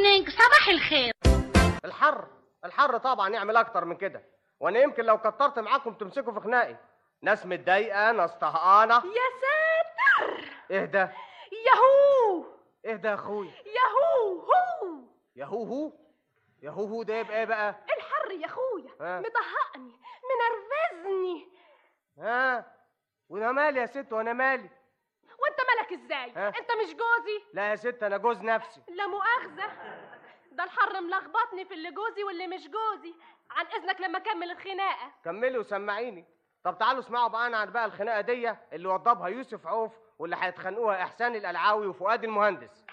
مورنينج، صباح الخير. الحر طبعا يعمل اكتر من كده، وانا يمكن لو كترت معاكم تمسكوا في خناقي. ناس متضايقه، ناس طهقانه. يا ساتر. ايه ده؟ ياهو. ايه ده يا اخويا؟ ياهو هو. ياهو ده يبقى ايه بقى؟ الحر يا اخويا مطهقني منرفزني. وانا مالي يا ست؟ وانا مالي؟ وانت مالك ازاي؟ انت مش جوزي؟ لا يا ست، انا جوز نفسي. لا مؤاخذة، ده الحر ملخبطني في اللي جوزي واللي مش جوزي. عن اذنك لما اكمل الخناقة. كملي وسمعيني. طب تعالوا اسمعوا بقى عن بقى الخناقة دي اللي وضبها يوسف عوف، واللي هيتخانقوها احسان القلعاوي وفؤاد المهندس.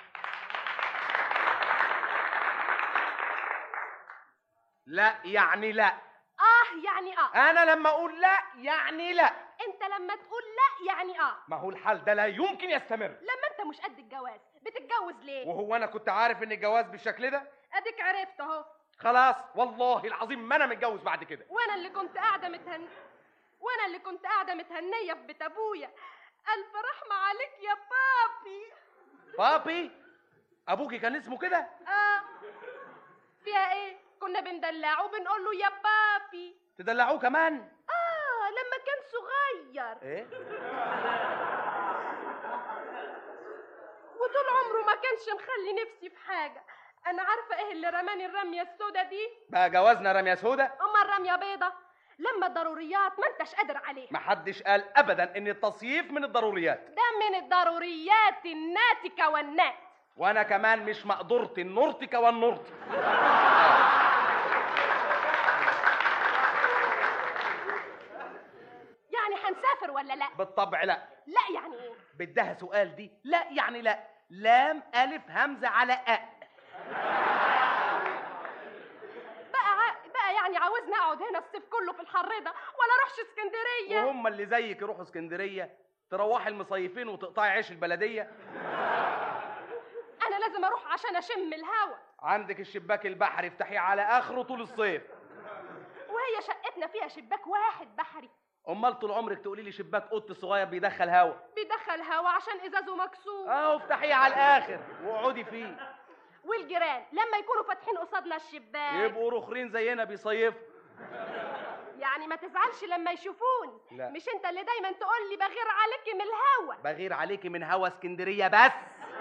لا يعني لا. يعني انا لما اقول لا يعني لا. انت لما تقول لا يعني ما هو الحال ده لا يمكن يستمر. لما انت مش قد الجواز بتتجوز ليه؟ وهو انا كنت عارف ان الجواز بالشكل ده؟ اديك عرفت اهو. خلاص والله العظيم ما انا متجوز بعد كده. وانا اللي كنت قاعده متهنيه في بيت ابويا. الف رحمه عليك يا بابي. بابي؟ ابوكي كان اسمه كده؟ فيها ايه؟ كنا بندلعه وبنقول له يا بابي. تدلعوه كمان؟ لما كان صغير. ايه؟ وطول عمره ما كانش مخلي نفسي في حاجه. انا عارفه ايه اللي رماني الرميه السودا دي؟ بقى جوازنا رميه سودا؟ امال رميه بيضه. لما الضروريات ما انتش قادر عليها. محدش قال ابدا ان التصييف من الضروريات. ده من الضروريات الناتكه والنات. وانا كمان مش مقدورتي النورتكه والنورتي. يعني هنسافر ولا لا؟ بالطبع لا. لا يعني ايه؟ بدها سؤال دي. لا يعني لا. لام الف همزه على بقى يعني عاوزني اقعد هنا الصيف كله في الحر ده ولا اروحش اسكندريه؟ وهم اللي زيك يروحوا اسكندريه؟ تروحي المصيفين وتقطعي عيش البلديه؟ انا لازم اروح عشان اشم الهوا. عندك الشباك البحري افتحيه على اخره طول الصيف. وهي شقتنا فيها شباك واحد بحري؟ امال طول عمرك تقولي لي شباك قط صغير بيدخل هوا. بيدخل هوا عشان ازازه مكسور. افتحيه على الاخر واقعدي فيه. والجيران لما يكونوا فاتحين قصادنا الشباك يبقوا رخرين زينا بيصيفوا. يعني ما تزعلش لما يشوفوني. لا. مش انت اللي دايما تقول لي بغير عليكي من الهوا؟ بغير عليكي من هوا اسكندريه بس.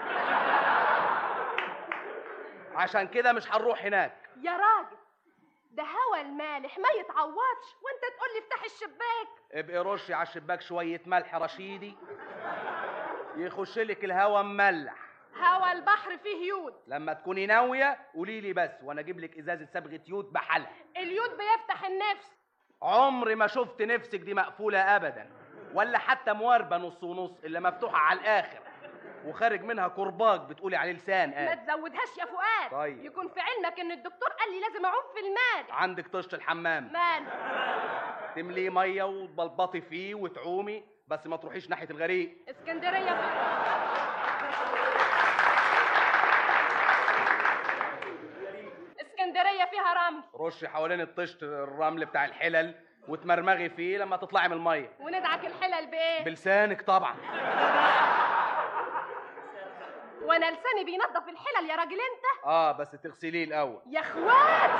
عشان كده مش هنروح هناك. يا راجل، ده هوا المالح ما يتعوضش وانت تقول لي افتح الشباك. ابقي رشي على الشباك شويه ملح رشيدي يخش لك الهوا مملح. هوا البحر فيه يود. لما تكوني ناويه قولي لي بس وانا اجيب لك ازازه صبغه يود بحالها. اليود بيفتح النفس. عمري ما شفت نفسك دي مقفوله ابدا، ولا حتى مواربه نص ونص، الا مفتوحه على الاخر وخارج منها كرباج بتقولي عليه لسان. ما تزودهاش يا فؤاد. طيب. يكون في علمك ان الدكتور قال لي لازم اعوم في المال. عندك طشت الحمام مال تمليه ميه وتبلبطي فيه وتعومي، بس ما تروحيش ناحيه الغريق. اسكندريه فيها رمل. رشي حوالين الطشت الرمل بتاع الحلل وتمرمغي فيه لما تطلعي من الميه. وندعك الحلل بايه؟ بلسانك طبعا. وانا لساني بينظف الحلل يا راجل انت؟ بس تغسليه الاول. يا اخوات،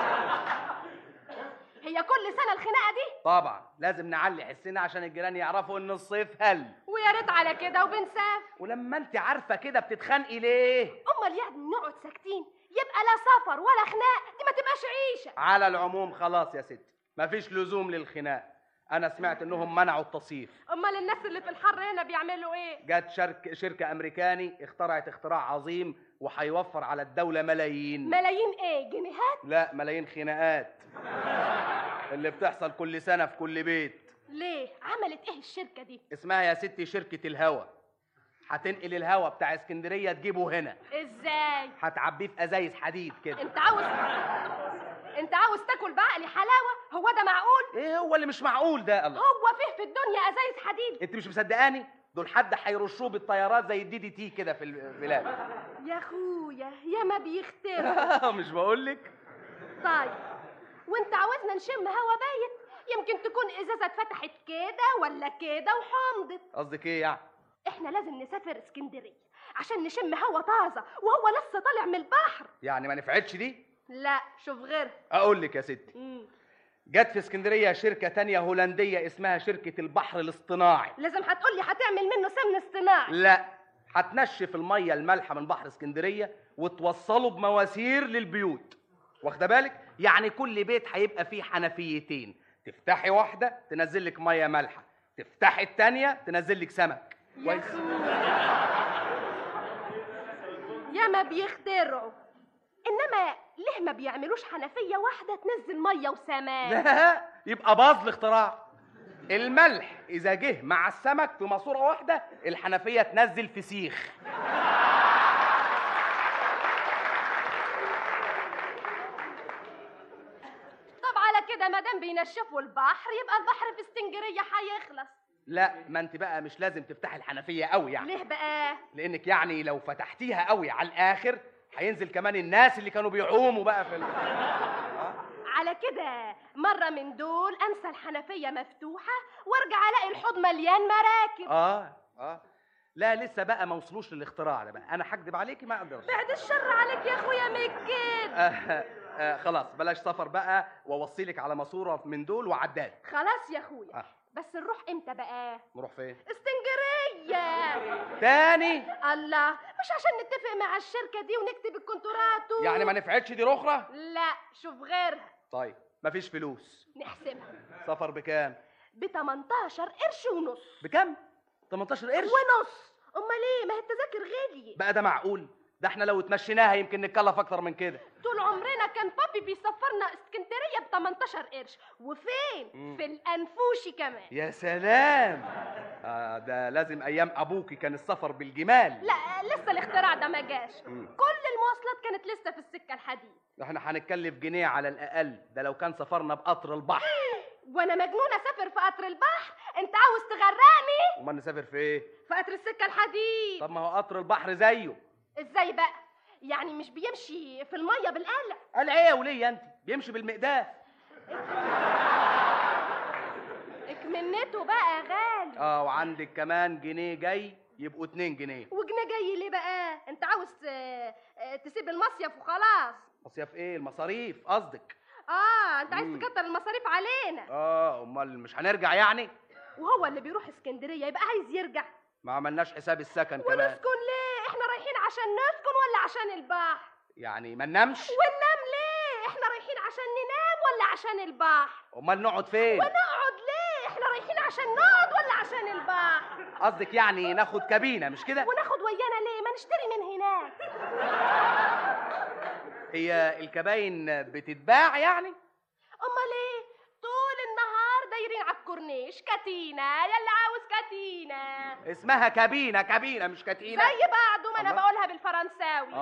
هي كل سنه الخناقه دي؟ طبعا لازم نعلي حسنا عشان الجيران يعرفوا ان الصيف هل. ويا ريت على كده وبنسافر. ولما انت عارفه كده بتتخانقي ليه؟ امال يعني نقعد ساكتين يبقى لا سفر ولا خناق؟ دي ما تبقاش عيشه. على العموم خلاص يا ستي، مفيش لزوم للخناق. انا سمعت انهم منعوا التصيف. امال الناس اللي في الحر هنا بيعملوا ايه؟ جت شركه امريكاني اخترعت اختراع عظيم وهيوفر على الدوله ملايين. ملايين ايه؟ جنيهات؟ لا، ملايين خناقات اللي بتحصل كل سنه في كل بيت. ليه؟ عملت ايه الشركه دي؟ اسمها يا ستي شركه الهوا. هتنقل الهوا بتاع اسكندريه تجيبه هنا. ازاي؟ هتعبيه في ازايز حديد كده. انت عاوز تاكل بعقلي حلاوه؟ هو ده معقول؟ ايه هو اللي مش معقول ده؟ الله، هو فيه في الدنيا ازايز حديد؟ انت مش مصدقاني؟ دول حد هيرشوه بالطيارات زي الدي تي كده في البلاد. يا اخويا يا ما بيخترع. مش بقولك؟ طيب وانت عاوزنا نشم هوا بايت؟ يمكن تكون ازازه اتفتحت كده ولا كده وحمضت. قصدك ايه يعني؟ احنا لازم نسافر اسكندريه عشان نشم هوا طازه وهو لسه طالع من البحر. يعني ما نفعتش دي؟ لا شوف غيرها. اقول لك يا ستي، جت في اسكندريه شركه تانية هولنديه اسمها شركه البحر الاصطناعي. لازم هتقولي هتعمل منه سمن اصطناعي. لا، هتنشف الميه المالحه من بحر اسكندريه وتوصله بمواسير للبيوت، واخده بالك؟ يعني كل بيت هيبقى فيه حنفيتين، تفتحي واحده تنزل لك ميه مالحه، تفتحي التانية تنزل لك سمك. كويس. يا ما بيخترعوا، انما ليه ما بيعملوش حنفيه واحده تنزل ميه وسمك؟ لا، يبقى باظ الاختراع. الملح اذا جه مع السمك في ماسوره واحده الحنفيه تنزل فسيخ. طب على كده ما دام بينشفوا البحر يبقى البحر في اسكندريه هيخلص. لا، ما انت بقى مش لازم تفتحي الحنفيه قوي يعني. ليه بقى؟ لانك يعني لو فتحتيها قوي على الاخر هينزل كمان الناس اللي كانوا بيعوموا بقى في على كده مرة من دول انسى الحنفية مفتوحة وارجع الاقي الحوض مليان مراكب. لا لسه بقى ما وصلوش للاختراع ده بقى، انا هكدب عليكي ما اقدرش. بعد الشر عليك يا اخويا مكد. خلاص بلاش سفر بقى، واوصيلك على ماسوره من دول وعداد. خلاص يا اخويا. بس نروح امتى بقى؟ نروح فين؟ اسكندرية تاني؟ الله، مش عشان نتفق مع الشركة دي ونكتب الكونتراتو يعني ما نفعتش دي رخرة؟ لا شوف غيرها. طيب مفيش فلوس نحسبها. سفر بكام؟ ب 18 قرش ونص. بكام؟ 18 قرش ونص. امال ايه؟ ما هي التذاكر غالية بقى. ده معقول؟ ده احنا لو اتمشيناها يمكن نتكلف اكتر من كده. طول عمرنا كان بابي بيسفرنا اسكندريه ب 18 قرش. وفين؟ في الانفوشي كمان. يا سلام. ده لازم ايام ابوكي كان السفر بالجمال. لا لسه الاختراع ده ما جاش. كل المواصلات كانت لسه في السكه الحديد. احنا هنتكلف جنيه على الاقل، ده لو كان سفرنا بقطر البحر. وانا مجنونه اسافر في قطر البحر؟ انت عاوز تغرقني؟ امال نسافر في ايه؟ في قطر السكه الحديد. طب ما هو قطر البحر زيه. ازاي بقى؟ يعني مش بيمشي في الميه بالقلع؟ قال ايه يا وليه انت؟ بيمشي بالمقداف. اكمنته بقى غالي. وعندك كمان جنيه جاي يبقوا 2 جنيه. وجنيه جاي ليه بقى؟ انت عاوز تسيب المصيف وخلاص؟ مصيف ايه؟ المصاريف قصدك؟ انت عايز تكتر المصاريف علينا. امال مش هنرجع يعني؟ وهو اللي بيروح اسكندريه يبقى عايز يرجع؟ ما عملناش حساب السكن كمان. ونسكن ليه؟ احنا رايحين عشان نسكن ولا عشان البحر؟ يعني ما ننامش؟ وننام ليه؟ احنا رايحين عشان ننام ولا عشان البحر؟ امال نقعد فين؟ ونقعد ليه؟ احنا رايحين عشان نقعد ولا عشان البحر؟ قصدك يعني ناخد كابينه مش كده؟ وناخد ويانا ليه؟ ما نشتري من هناك. هي الكباين بتتباع يعني؟ امال ايه؟ طول النهار دايرين على الكورنيش كاتينا. يلا عاوز كاتينا. اسمها كابينه مش كاتينه. زي بعضه، ما انا بقولها بالفرنساوي.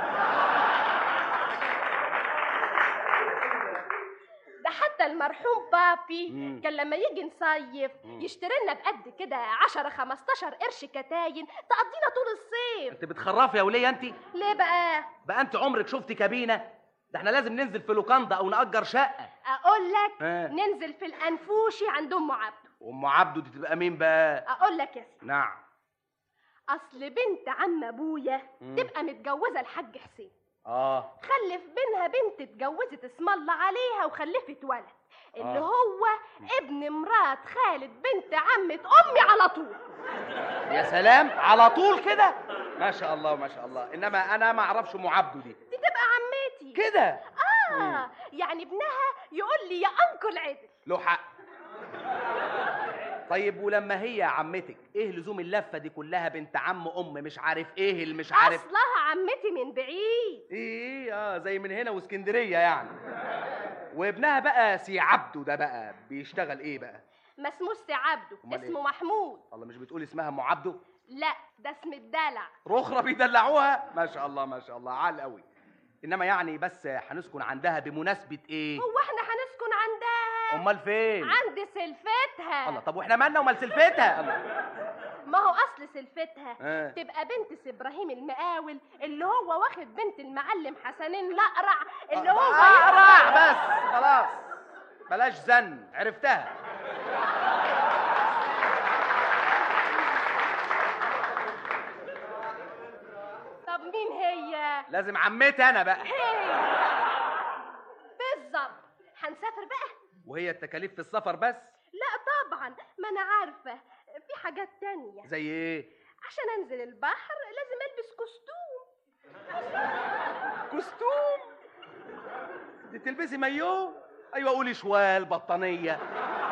ده حتى المرحوم بابي كان لما يجي نصيف يشتري لنا بقد كده 10 15 قرش كتاين تقضينا طول الصيف. انت بتخرفي يا وليه انت؟ ليه بقى؟ بقى انت عمرك شفتي كابينه؟ ده احنا لازم ننزل في لوكاندا او نأجر شقه. اقول لك ننزل في الانفوشي عند ام عبده. ام عبده دي تبقى مين بقى؟ اقول لك يا سيدي. نعم. اصل بنت عم ابويا تبقى متجوزه الحاج حسين. خلف بينها بنت اتجوزت اسم الله عليها وخلفت ولد اللي هو ابن مرات خالد بنت عمة امي على طول. يا سلام، على طول كده؟ ما شاء الله ما شاء الله. انما انا ما اعرفش ام عبده دي تبقى عمتي كده. يعني ابنها يقول لي يا انكل عدل. له حق. طيب ولما هي عمتك ايه لزوم اللفه دي كلها؟ بنت عم مش عارف ايه اللي مش عارف. اصلها عمتي من بعيد. ايه زي من هنا واسكندريه يعني. وابنها بقى سي عبده ده بقى بيشتغل ايه بقى؟ ما اسموش سي عبده، اسمه إيه؟ محمود. الله، مش بتقولي اسمها ام عبده؟ لا ده اسم الدلع. رخرة بيدلعوها. ما شاء الله ما شاء الله، عال قوي. انما يعني بس هنسكن عندها بمناسبه ايه؟ هو احنا هنسكن عندها؟ امال فين؟ عند سلفتها. الله، طب واحنا مالنا ومال سلفتها؟ الله. ما هو اصل سلفتها تبقى بنت ابراهيم المقاول اللي هو واخد بنت المعلم حسنين الاقرع اللي هو اقرع. بس خلاص بلاش زن، عرفتها. لازم عمتي انا بقى. بالظبط. هنسافر بقى. وهي التكاليف في السفر بس؟ لا طبعا، ما انا عارفه في حاجات تانية. زي ايه؟ عشان انزل البحر لازم البس كوستوم. كوستوم؟ دي تلبسي مايو؟ ايوه قولي شوال، بطانيه.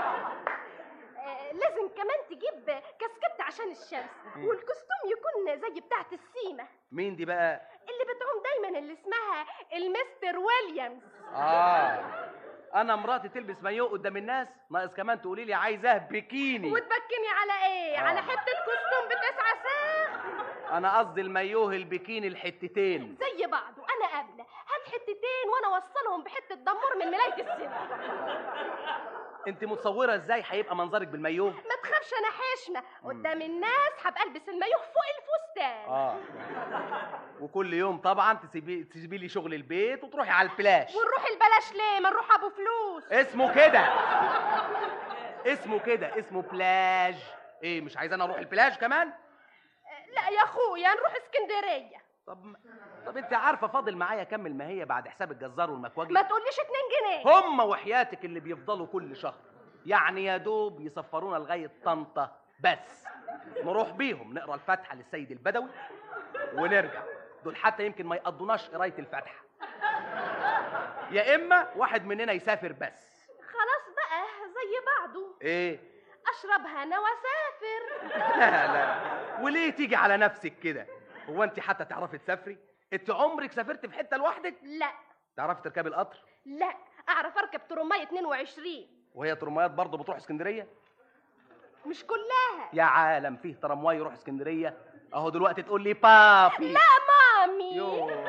لازم كمان تجيب كاسكت عشان الشمس، والكوستوم يكون زي بتاعه السيمه. مين دي بقى؟ اللي بتعوم دايما، اللي اسمها المستر ويليامز. انا مراتي تلبس مايو قدام الناس، ناقص كمان تقولي لي عايزاه بيكيني. وتبكني على ايه؟ على حته كوستوم ب9 ساغ. انا قصدي المايوه البيكيني الحتتين زي بعضه. انا قابله، هات حتتين وانا اوصلهم بحته دمور من ملايه السيمه. انت متصوره ازاي هيبقى منظرك بالمايوه؟ ما تخافش، انا حشمه قدام الناس، هبقى البس المايوه فوق الفستان. وكل يوم طبعا تسيبي لي شغل البيت وتروحي على البلاش. ونروح البلاش ليه؟ ما نروح ابو فلوس. اسمه كده، اسمه كده، اسمه بلاج. ايه مش عايزاني اروح البلاج كمان؟ لا يا اخويا، نروح اسكندريه. طب انت عارفه فاضل معايا كم الماهيه بعد حساب الجزار والمكواجي؟ ما تقوليش 2 جنيه. هم وحياتك اللي بيفضلوا كل شهر، يعني يا دوب يسفرونا لغايه طنطا بس. نروح بيهم نقرا الفاتحه للسيد البدوي ونرجع. دول حتى يمكن ما يقضوناش قرايه الفاتحه. يا اما واحد مننا يسافر بس. خلاص بقى زي بعضه. ايه؟ اشرب هنا واسافر. لا وليه تيجي على نفسك كده؟ هو انت حتى تعرفي تسافري؟ انت عمرك سافرت في حته لوحدك؟ لا. تعرفي تركبي القطر؟ لا، اعرف اركب ترمايه 22. وهي ترمايات برضه بتروح اسكندريه؟ مش كلها يا عالم، فيه ترمواي يروح اسكندريه؟ اهو دلوقتي تقول لي بابي. لا مامي.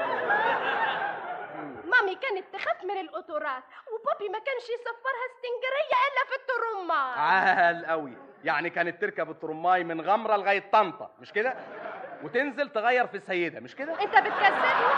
مامي كانت تخاف من القطورات، وبابي ما كانش يسفرها اسكندريه الا في الترماي. عال قوي. يعني كانت تركب الترماي من غمره لغايه طنطا، مش كده؟ وتنزل تغير في السيده، مش كده؟ انت بتكذبني.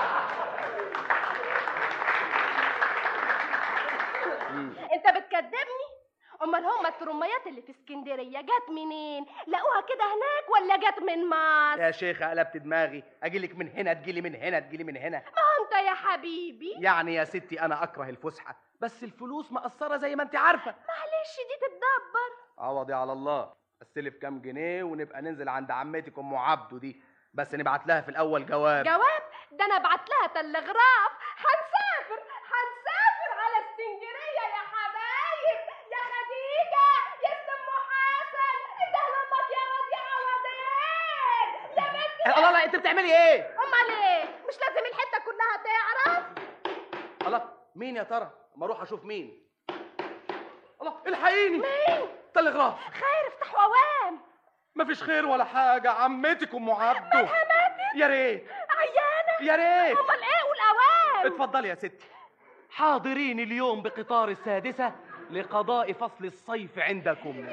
انت بتكذبني. امال هما الترميات اللي في اسكندريه جت منين؟ لقوها كده هناك ولا جت من مصر؟ يا شيخه قلبت دماغي، اجيلك من هنا تجيلي من هنا تجيلي من هنا. ما هو انت يا حبيبي. يعني يا ستي انا اكره الفسحه، بس الفلوس مقصره زي ما انت عارفه. معلش دي تتدبر. عوضي على الله. استلف كام جنيه ونبقى ننزل عند عمتك ام عبده دي، بس نبعت لها في الاول جواب. جواب؟ ده انا ابعت لها تلغراف. هنسافر على اسكندريه يا حبايب، يا خديجه، يا ام حسن، انت لمك يا واد يا عوضين يا بنت. الله لا، انت بتعملي ايه؟ امال ايه؟ مش لازم الحته كلها تعرف؟ الله، مين يا ترى؟ اما اروح اشوف مين. الله الحقيني. مين؟ تلغراف. خير، افتح ووام. مفيش خير ولا حاجه، عمتك ام عبده. ماتت؟ يا ريت. عيانه؟ يا ريت. امال ايه؟ قول اوام. اتفضلي يا ستي. حاضرين اليوم بقطار السادسة لقضاء فصل الصيف عندكم.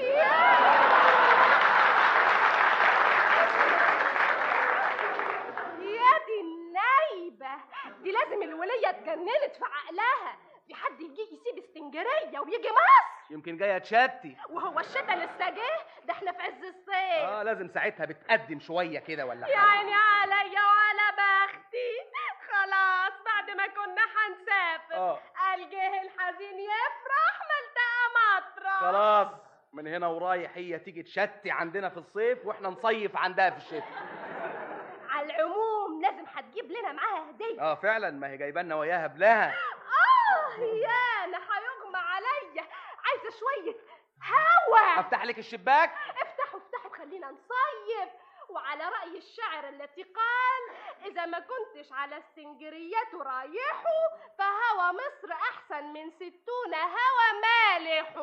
يا دي النايبة، دي لازم الولية اتجننت في عقلها. في حد يجي يسيب اسكندرية ويجي مصر؟ يمكن جاية تشتي. وهو الشتا لسه جه؟ ده احنا في عز الصيف. لازم ساعتها بتقدم شوية كده ولا حاجة. يا عيني عليا وعلى بختي. خلاص بعد ما كنا هنسافر قال جه الحزين يفرح ما التقى مطرح. خلاص من هنا ورايح هي تيجي تشتي عندنا في الصيف واحنا نصيف عندها في الشتاء. على العموم لازم هتجيب لنا معاها هدية. فعلا، ما هي جايبانا وياها بلاها. يا انا هيغمى عليا، عايزة شوية هوا. افتح لك الشباك؟ افتحوا خلينا نصيف. وعلى رأي الشاعر التي قال: إذا ما كنتش على السنجريات رايحوا، فهوى مصر أحسن من 60 هوى مالح.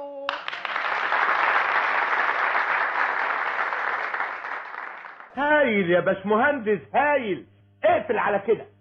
هايل يا باشمهندس، هايل. اقفل على كده.